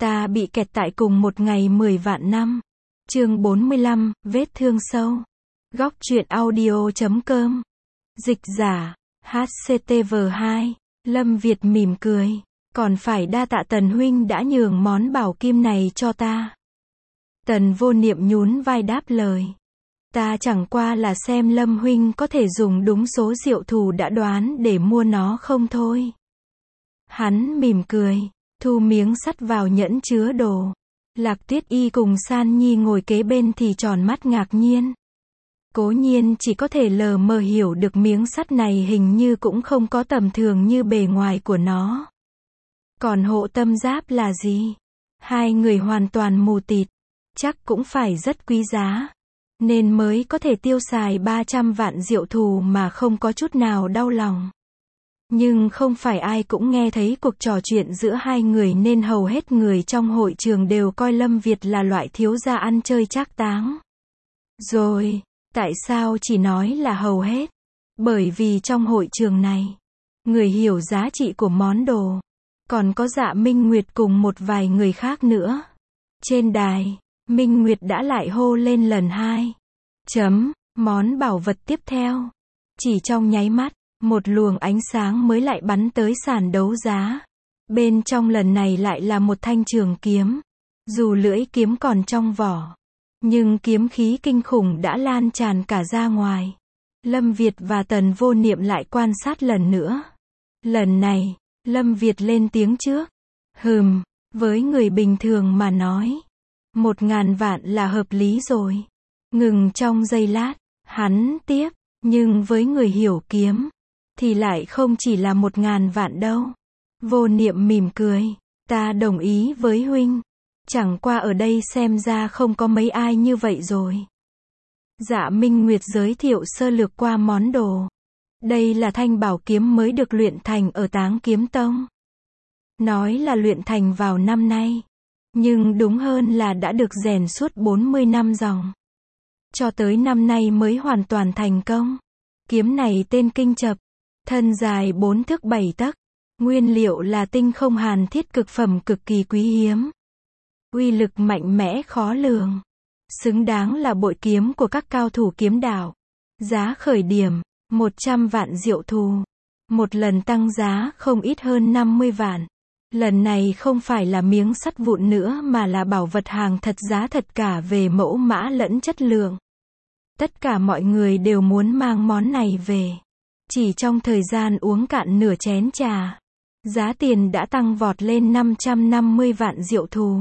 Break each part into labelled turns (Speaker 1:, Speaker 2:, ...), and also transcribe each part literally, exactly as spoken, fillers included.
Speaker 1: Ta bị kẹt tại cùng một ngày mười vạn năm. Chương bốn mươi lăm, vết thương sâu. Góc truyện audio chấm com. Dịch giả, hát xê tê vê hai. Lâm Việt mỉm cười. Còn phải đa tạ Tần huynh đã nhường món bảo kim này cho ta. Tần Vô Niệm nhún vai đáp lời. Ta chẳng qua là xem Lâm huynh có thể dùng đúng số diệu thù đã đoán để mua nó không thôi. Hắn mỉm cười, thu miếng sắt vào nhẫn chứa đồ. Lạc Tuyết Y cùng San Nhi ngồi kế bên thì tròn mắt ngạc nhiên. Cố nhiên chỉ có thể lờ mờ hiểu được miếng sắt này hình như cũng không có tầm thường như bề ngoài của nó. Còn hộ tâm giáp là gì? Hai người hoàn toàn mù tịt. Chắc cũng phải rất quý giá. Nên mới có thể tiêu xài ba trăm vạn diệu thù mà không có chút nào đau lòng. Nhưng không phải ai cũng nghe thấy cuộc trò chuyện giữa hai người nên hầu hết người trong hội trường đều coi Lâm Việt là loại thiếu gia ăn chơi trác táng. Rồi, tại sao chỉ nói là hầu hết? Bởi vì trong hội trường này, người hiểu giá trị của món đồ, còn có Dạ Minh Nguyệt cùng một vài người khác nữa. Trên đài, Minh Nguyệt đã lại hô lên lần hai. Chấm, món bảo vật tiếp theo. Chỉ trong nháy mắt, một luồng ánh sáng mới lại bắn tới sàn đấu giá. Bên trong lần này lại là một thanh trường kiếm. Dù lưỡi kiếm còn trong vỏ, nhưng kiếm khí kinh khủng đã lan tràn cả ra ngoài. Lâm Việt và Tần Vô Niệm lại quan sát lần nữa. Lần này, Lâm Việt lên tiếng trước. Hừm, với người bình thường mà nói, một ngàn vạn là hợp lý rồi. Ngừng trong giây lát, hắn tiếp, nhưng với người hiểu kiếm, thì lại không chỉ là một ngàn vạn đâu. Vô Niệm mỉm cười, ta đồng ý với huynh. Chẳng qua ở đây xem ra không có mấy ai như vậy rồi. Dạ Minh Nguyệt giới thiệu sơ lược qua món đồ. Đây là thanh bảo kiếm mới được luyện thành ở Táng Kiếm Tông. Nói là luyện thành vào năm nay, nhưng đúng hơn là đã được rèn suốt bốn mươi năm dòng. Cho tới năm nay mới hoàn toàn thành công. Kiếm này tên Kinh Chập, thân dài bốn thước bảy tấc, nguyên liệu là tinh không hàn thiết cực phẩm cực kỳ quý hiếm. Uy lực mạnh mẽ khó lường, xứng đáng là bội kiếm của các cao thủ kiếm đạo. Giá khởi điểm, một trăm vạn diệu thù. Một lần tăng giá không ít hơn năm mươi vạn. Lần này không phải là miếng sắt vụn nữa mà là bảo vật hàng thật giá thật cả về mẫu mã lẫn chất lượng. Tất cả mọi người đều muốn mang món này về. Chỉ trong thời gian uống cạn nửa chén trà, giá tiền đã tăng vọt lên năm trăm năm mươi vạn diệu thù.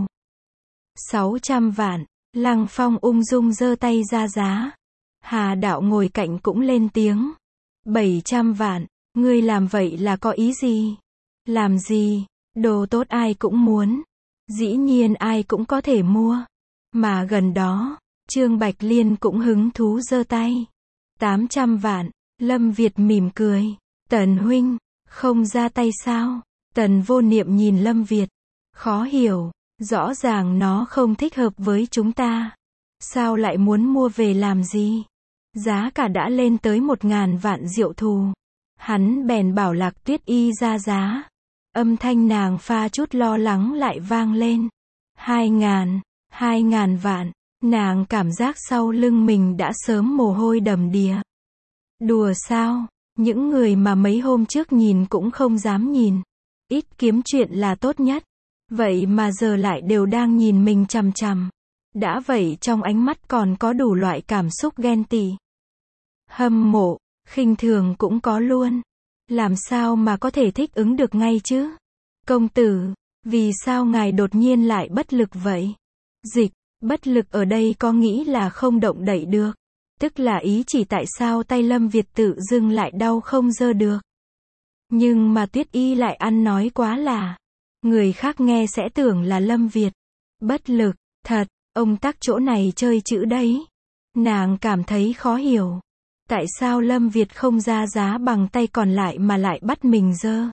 Speaker 1: sáu trăm vạn, Lăng Phong ung dung giơ tay ra giá. Hà Đạo ngồi cạnh cũng lên tiếng. bảy trăm vạn, ngươi làm vậy là có ý gì? Làm gì? Đồ tốt ai cũng muốn. Dĩ nhiên ai cũng có thể mua. Mà gần đó, Trương Bạch Liên cũng hứng thú giơ tay. tám trăm vạn, Lâm Việt mỉm cười. Tần huynh, không ra tay sao? Tần Vô Niệm nhìn Lâm Việt. Khó hiểu, rõ ràng nó không thích hợp với chúng ta. Sao lại muốn mua về làm gì? Giá cả đã lên tới một ngàn vạn diệu thù. Hắn bèn bảo Lạc Tuyết Y ra giá. Âm thanh nàng pha chút lo lắng lại vang lên. Hai ngàn, hai ngàn vạn. Nàng cảm giác sau lưng mình đã sớm mồ hôi đầm đìa. Đùa sao? Những người mà mấy hôm trước nhìn cũng không dám nhìn. Ít kiếm chuyện là tốt nhất. Vậy mà giờ lại đều đang nhìn mình chằm chằm. Đã vậy trong ánh mắt còn có đủ loại cảm xúc ghen tị. Hâm mộ, khinh thường cũng có luôn. Làm sao mà có thể thích ứng được ngay chứ? Công tử, vì sao ngài đột nhiên lại bất lực vậy? Dịch, bất lực ở đây có nghĩ là không động đậy được. Tức là ý chỉ tại sao tay Lâm Việt tự dưng lại đau không giơ được. Nhưng mà Tuyết Y lại ăn nói quá là. Người khác nghe sẽ tưởng là Lâm Việt bất lực, thật, ông tắc chỗ này chơi chữ đấy. Nàng cảm thấy khó hiểu. Tại sao Lâm Việt không ra giá bằng tay còn lại mà lại bắt mình giơ?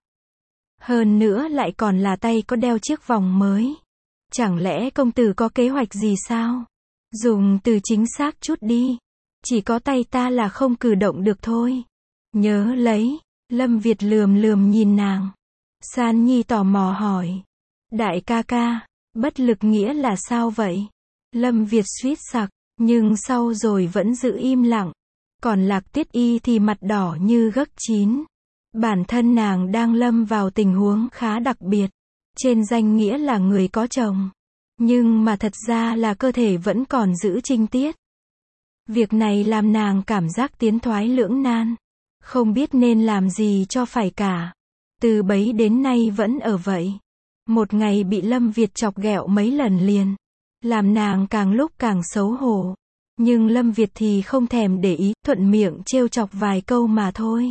Speaker 1: Hơn nữa lại còn là tay có đeo chiếc vòng mới. Chẳng lẽ công tử có kế hoạch gì sao? Dùng từ chính xác chút đi. Chỉ có tay ta là không cử động được thôi. Nhớ lấy. Lâm Việt lườm lườm nhìn nàng. San Nhi tò mò hỏi. Đại ca ca, Bất lực nghĩa là sao vậy? Lâm Việt suýt sặc, nhưng sau rồi vẫn giữ im lặng. Còn Lạc Tuyết Y thì mặt đỏ như gấc chín. Bản thân nàng đang lâm vào tình huống khá đặc biệt. Trên danh nghĩa là người có chồng. Nhưng mà thật ra là cơ thể vẫn còn giữ trinh tiết. Việc này làm nàng cảm giác tiến thoái lưỡng nan. Không biết nên làm gì cho phải cả. Từ bấy đến nay vẫn ở vậy. Một ngày bị Lâm Việt chọc ghẹo mấy lần liền. Làm nàng càng lúc càng xấu hổ. Nhưng Lâm Việt thì không thèm để ý, thuận miệng trêu chọc vài câu mà thôi.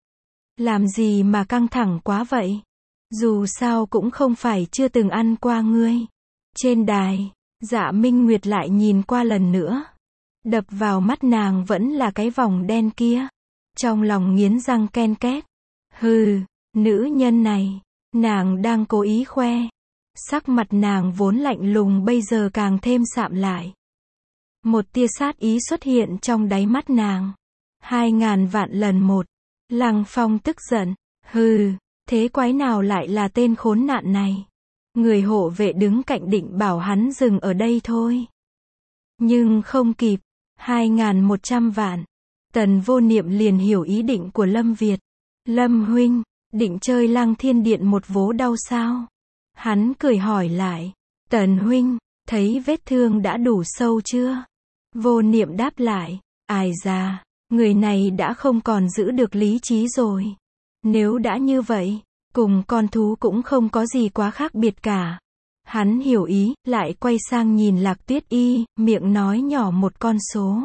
Speaker 1: Làm gì mà căng thẳng quá vậy? Dù sao cũng không phải chưa từng ăn qua ngươi. Trên đài, Dạ Minh Nguyệt lại nhìn qua lần nữa. Đập vào mắt nàng vẫn là cái vòng đen kia. Trong lòng nghiến răng ken két. Hừ, nữ nhân này, nàng đang cố ý khoe. Sắc mặt nàng vốn lạnh lùng bây giờ càng thêm sạm lại. Một tia sát ý xuất hiện trong đáy mắt nàng. Hai ngàn vạn lần một. Lăng Phong tức giận. Hừ, thế quái nào lại là tên khốn nạn này? Người hộ vệ đứng cạnh định bảo hắn dừng ở đây thôi. Nhưng không kịp. Hai ngàn một trăm vạn. Tần Vô Niệm liền hiểu ý định của Lâm Việt. Lâm huynh, định chơi Lăng Thiên Điện một vố đau sao? Hắn cười hỏi lại. Tần huynh, thấy vết thương đã đủ sâu chưa? Vô Niệm đáp lại. Ai da, người này đã không còn giữ được lý trí rồi. Nếu đã như vậy, cùng con thú cũng không có gì quá khác biệt cả. Hắn hiểu ý, lại quay sang nhìn Lạc Tuyết Y, miệng nói nhỏ một con số.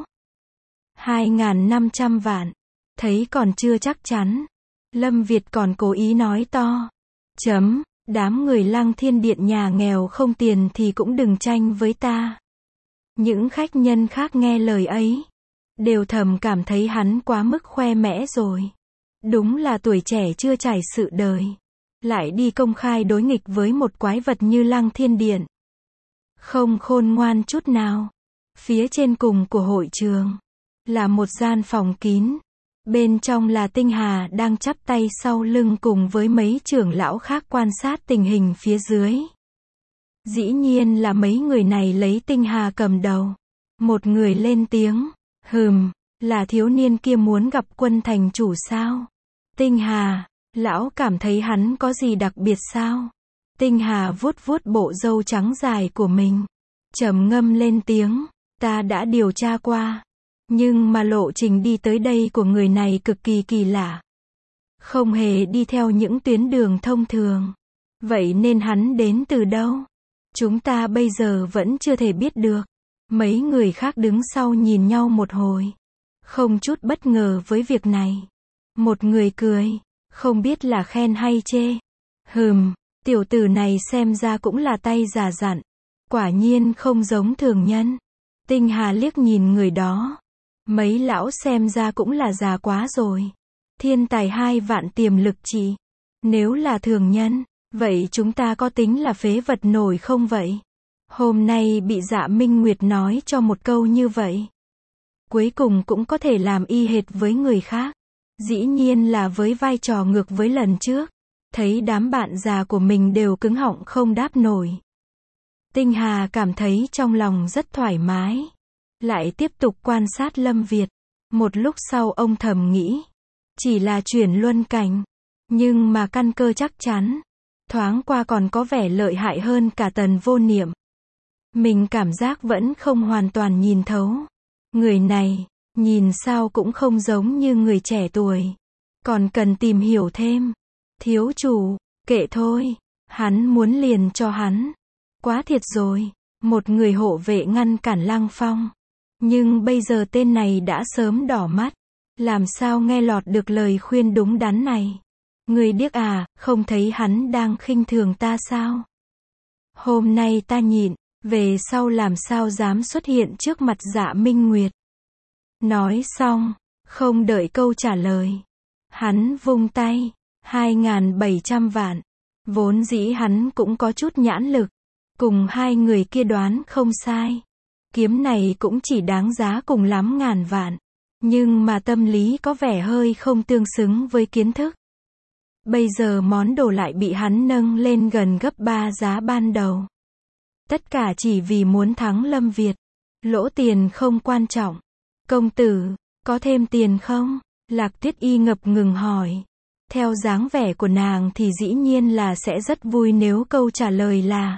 Speaker 1: Hai ngàn năm trăm vạn. Thấy còn chưa chắc chắn. Lâm Việt còn cố ý nói to. Chấm, đám người Lăng Thiên Điện nhà nghèo không tiền thì cũng đừng tranh với ta. Những khách nhân khác nghe lời ấy, đều thầm cảm thấy hắn quá mức khoe mẽ rồi. Đúng là tuổi trẻ chưa trải sự đời. Lại đi công khai đối nghịch với một quái vật như Lăng Thiên Điện. Không khôn ngoan chút nào. Phía trên cùng của hội trường là một gian phòng kín. Bên trong là Tinh Hà đang chắp tay sau lưng cùng với mấy trưởng lão khác quan sát tình hình phía dưới. Dĩ nhiên là mấy người này lấy Tinh Hà cầm đầu. Một người lên tiếng. Hừm, là thiếu niên kia muốn gặp Quân thành chủ sao? Tinh Hà, lão cảm thấy hắn có gì đặc biệt sao? Tinh Hà vuốt vuốt bộ râu trắng dài của mình. Trầm ngâm lên tiếng. Ta đã điều tra qua. Nhưng mà lộ trình đi tới đây của người này cực kỳ kỳ lạ. Không hề đi theo những tuyến đường thông thường. Vậy nên hắn đến từ đâu? Chúng ta bây giờ vẫn chưa thể biết được. Mấy người khác đứng sau nhìn nhau một hồi. Không chút bất ngờ với việc này. Một người cười. Không biết là khen hay chê. Hừm, tiểu tử này xem ra cũng là tay già dặn. Quả nhiên không giống thường nhân. Tinh Hà liếc nhìn người đó. Mấy lão xem ra cũng là già quá rồi. Thiên tài hai vạn tiềm lực chị. Nếu là thường nhân, vậy chúng ta có tính là phế vật nổi không vậy? Hôm nay bị Dạ Minh Nguyệt nói cho một câu như vậy. Cuối cùng cũng có thể làm y hệt với người khác. Dĩ nhiên là với vai trò ngược với lần trước. Thấy đám bạn già của mình đều cứng họng không đáp nổi. Tinh Hà cảm thấy trong lòng rất thoải mái. Lại tiếp tục quan sát Lâm Việt. Một lúc sau ông thầm nghĩ. Chỉ là chuyển luân cảnh. Nhưng mà căn cơ chắc chắn. Thoáng qua còn có vẻ lợi hại hơn cả Tần Vô Niệm. Mình cảm giác vẫn không hoàn toàn nhìn thấu. Người này, nhìn sao cũng không giống như người trẻ tuổi. Còn cần tìm hiểu thêm. Thiếu chủ, kệ thôi. Hắn muốn liền cho hắn. Quá thiệt rồi. Một người hộ vệ ngăn cản Lăng Phong. Nhưng bây giờ tên này đã sớm đỏ mắt. Làm sao nghe lọt được lời khuyên đúng đắn này? Người điếc à, không thấy hắn đang khinh thường ta sao? Hôm nay ta nhịn, về sau làm sao dám xuất hiện trước mặt Dạ Minh Nguyệt. Nói xong, không đợi câu trả lời. Hắn vung tay, hai ngàn bảy trăm vạn. Vốn dĩ hắn cũng có chút nhãn lực. Cùng hai người kia đoán không sai. Kiếm này cũng chỉ đáng giá cùng lắm ngàn vạn. Nhưng mà tâm lý có vẻ hơi không tương xứng với kiến thức. Bây giờ món đồ lại bị hắn nâng lên gần gấp ba giá ban đầu. Tất cả chỉ vì muốn thắng Lâm Việt. Lỗ tiền không quan trọng. Công tử, có thêm tiền không? Lạc Tuyết Y ngập ngừng hỏi. Theo dáng vẻ của nàng thì dĩ nhiên là sẽ rất vui nếu câu trả lời là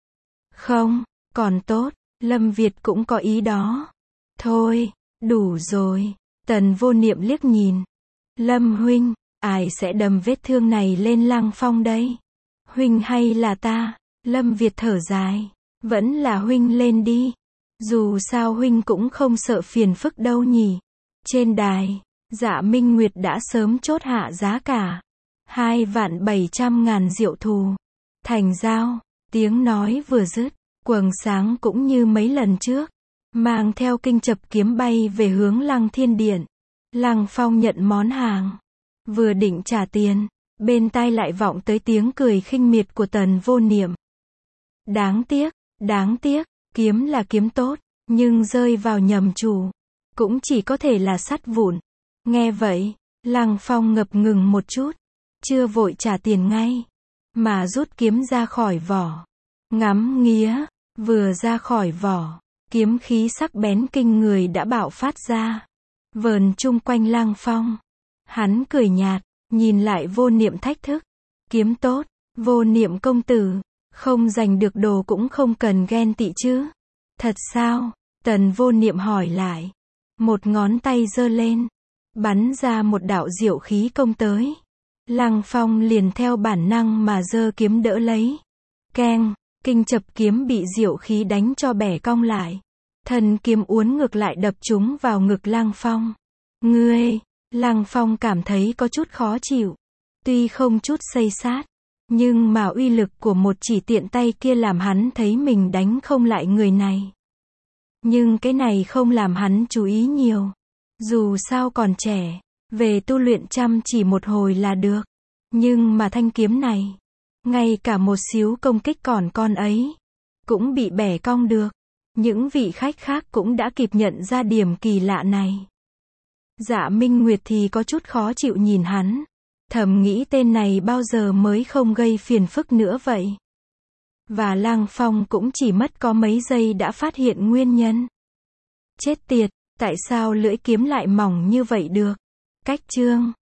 Speaker 1: không, còn tốt, Lâm Việt cũng có ý đó. Thôi, đủ rồi. Tần Vô Niệm liếc nhìn. Lâm huynh, ai sẽ đâm vết thương này lên Lăng Phong đây? Huynh hay là ta? Lâm Việt thở dài. Vẫn là huynh lên đi. Dù sao huynh cũng không sợ phiền phức đâu nhỉ. Trên đài, Dạ Minh Nguyệt đã sớm chốt hạ giá cả. Hai vạn bảy trăm ngàn diệu thù. Thành giao, tiếng nói vừa dứt, quầng sáng cũng như mấy lần trước. Mang theo kinh chập kiếm bay về hướng Lăng Thiên Điện. Lăng Phong nhận món hàng. Vừa định trả tiền, bên tai lại vọng tới tiếng cười khinh miệt của Tần Vô Niệm. Đáng tiếc, đáng tiếc, kiếm là kiếm tốt, nhưng rơi vào nhầm chủ. Cũng chỉ có thể là sắt vụn. Nghe vậy, Lăng Phong ngập ngừng một chút. Chưa vội trả tiền ngay. Mà rút kiếm ra khỏi vỏ. Ngắm nghía, vừa ra khỏi vỏ. Kiếm khí sắc bén kinh người đã bạo phát ra. Vờn chung quanh Lăng Phong. Hắn cười nhạt, nhìn lại Vô Niệm thách thức. Kiếm tốt, Vô Niệm công tử. Không giành được đồ cũng không cần ghen tị chứ. Thật sao? Tần Vô Niệm hỏi lại. Một ngón tay giơ lên. Bắn ra một đạo diệu khí công tới. Lăng Phong liền theo bản năng mà giơ kiếm đỡ lấy. Keng, kinh chập kiếm bị diệu khí đánh cho bẻ cong lại. Thân kiếm uốn ngược lại đập trúng vào ngực Lăng Phong. Ngươi, Lăng Phong cảm thấy có chút khó chịu. Tuy không chút xây sát, nhưng mà uy lực của một chỉ tiện tay kia làm hắn thấy mình đánh không lại người này. Nhưng cái này không làm hắn chú ý nhiều. Dù sao còn trẻ, về tu luyện chăm chỉ một hồi là được. Nhưng mà thanh kiếm này, ngay cả một xíu công kích còn con ấy, cũng bị bẻ cong được. Những vị khách khác cũng đã kịp nhận ra điểm kỳ lạ này. Dạ Minh Nguyệt thì có chút khó chịu nhìn hắn. Thầm nghĩ tên này bao giờ mới không gây phiền phức nữa vậy. Và Lăng Phong cũng chỉ mất có mấy giây đã phát hiện nguyên nhân. Chết tiệt, tại sao lưỡi kiếm lại mỏng như vậy được? Cách chương